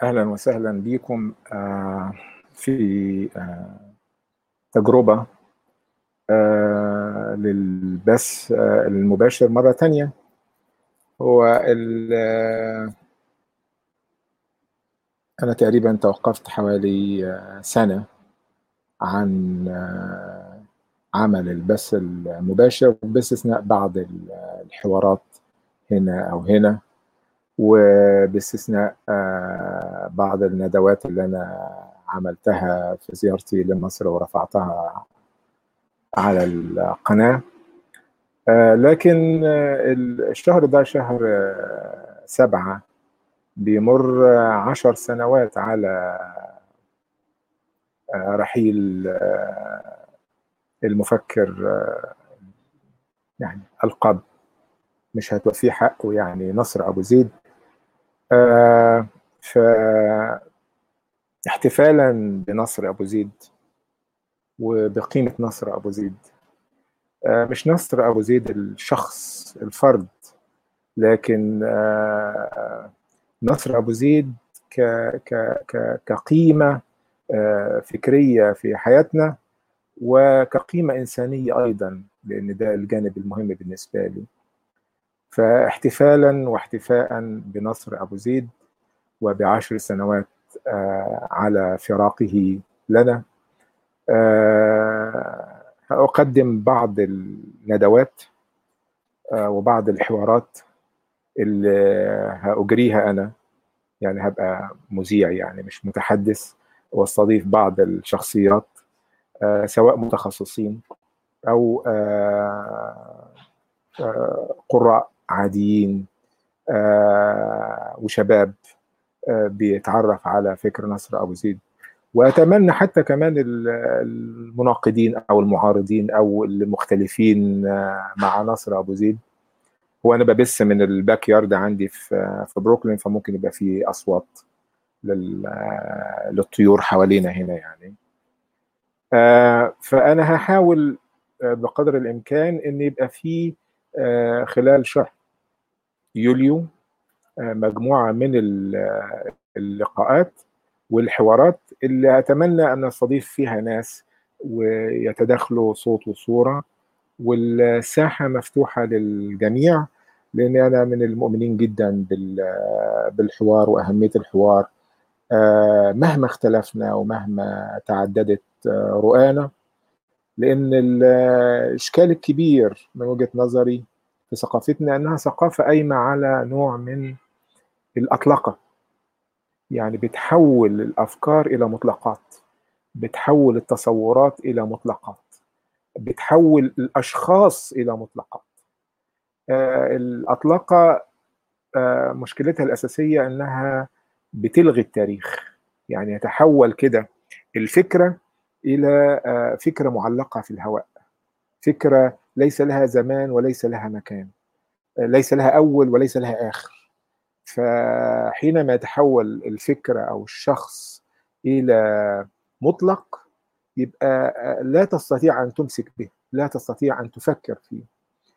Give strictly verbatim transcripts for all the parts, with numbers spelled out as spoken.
أهلا وسهلا بكم آه، في آه، تجربة آه، للبث آه، المباشر مرة تانية. هو ال- آه، أنا تقريبا توقفت حوالي آه، سنة عن آه، عمل البث المباشر باستثناء بعض ال- الحوارات هنا أو هنا، وباستثناء آه، بعض الندوات اللي أنا عملتها في زيارتي لمصر ورفعتها على القناة. آه، لكن آه، الشهر ده شهر آه، سبعة، بيمر آه، عشر سنوات على آه، رحيل آه، المفكر، آه، يعني ألقاب مش هتوفيه حقه، يعني نصر أبو زيد. آه، فاحتفالا بنصر أبو زيد وبقيمة نصر أبو زيد، آه، مش نصر أبو زيد الشخص الفرد، لكن آه، نصر أبو زيد ك ك ك كقيمة آه، فكرية في حياتنا، وكقيمة إنسانية أيضا، لأن ده الجانب المهم بالنسبة لي. فاحتفالا واحتفاء بنصر أبو زيد وبعشر سنوات آه، على فراقه لنا، آه، أقدم بعض الندوات آه، وبعض الحوارات اللي هأجريها أنا. يعني هبقى مذيع، يعني مش متحدث، واستضيف بعض الشخصيات آه، سواء متخصصين او آه، آه، قراء عاديين آه، وشباب آه، بيتعرف على فكر نصر ابو زيد. واتمنى حتى كمان ال- المناقضين او المعارضين او المختلفين آه، مع نصر ابو زيد. هو انا ببث من الباك يارد عندي في في بروكلين، فممكن يبقى في اصوات لل- آه، للطيور حوالينا هنا يعني. آه، فأنا هحاول آه، بقدر الإمكان إن يبقى في آه، خلال شهر يوليو آه، مجموعة من ال- آه، اللقاءات والحوارات اللي أتمنى أن أستضيف فيها ناس ويتداخلوا صوت وصورة، والساحة مفتوحة للجميع، لأن أنا من المؤمنين جدا بال- آه، بالحوار وأهمية الحوار آه، مهما اختلفنا ومهما تعددت آه، رؤانا. لأن الإشكال الكبير من وجهة نظري في ثقافتنا أنها ثقافة قايمة على نوع من الأطلقة، يعني بتحول الأفكار إلى مطلقات، بتحول التصورات إلى مطلقات، بتحول الأشخاص إلى مطلقات. آه، الأطلقة آه، مشكلتها الأساسية أنها بتلغي التاريخ، يعني يتحول كده الفكرة إلى آه، فكرة معلقة في الهواء، فكرة ليس لها زمان وليس لها مكان، ليس لها أول وليس لها آخر. فحينما يتحول الفكرة أو الشخص إلى مطلق، يبقى لا تستطيع أن تمسك به، لا تستطيع أن تفكر فيه.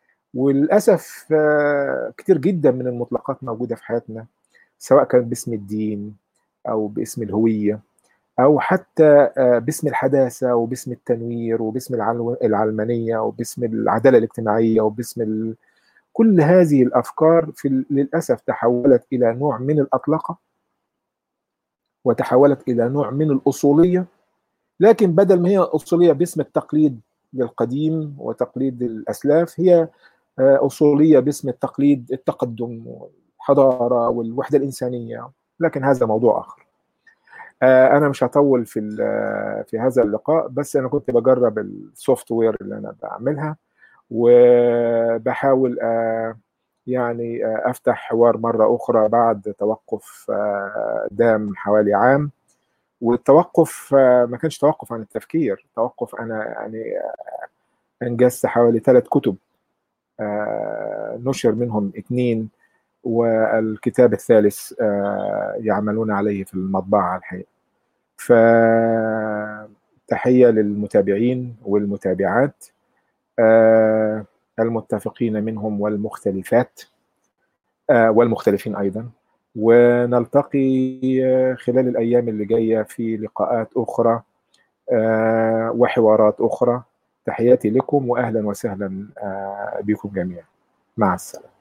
وللأسف آه، كتير جدا من المطلقات موجودة في حياتنا، سواء كان باسم الدين أو باسم الهوية أو حتى آه، باسم الحداثة وباسم التنوير وباسم العلو- العلمانية وباسم العدالة الاجتماعية وباسم ال... كل هذه الأفكار في ال- للأسف تحولت إلى نوع من الأطلقة، وتحولت إلى نوع من الأصولية. لكن بدل ما هي أصولية باسم التقليد للقديم وتقليد الأسلاف، هي آه، أصولية باسم التقليد التقدم والحضارة والوحدة الإنسانية. لكن هذا موضوع آخر. آه، انا مش هطول في ال- آه، في هذا اللقاء، بس انا كنت بجرب السوفت وير اللي انا بعملها، وبحاول آه، يعني آه، افتح حوار مره اخرى بعد توقف آه، دام حوالي عام. والتوقف آه، ما كانش توقف عن التفكير، توقف انا يعني انجزت حوالي ثلاث كتب، آه، نشر منهم اثنين، والكتاب الثالث آه، يعملون عليه في المطبعه الحقيقه. فتحية للمتابعين والمتابعات، آه، المتفقين منهم والمختلفات، آه، والمختلفين أيضا. ونلتقي خلال الأيام اللي جاية في لقاءات أخرى وحوارات أخرى. تحياتي لكم وأهلا وسهلا بكم جميعا. مع السلامة.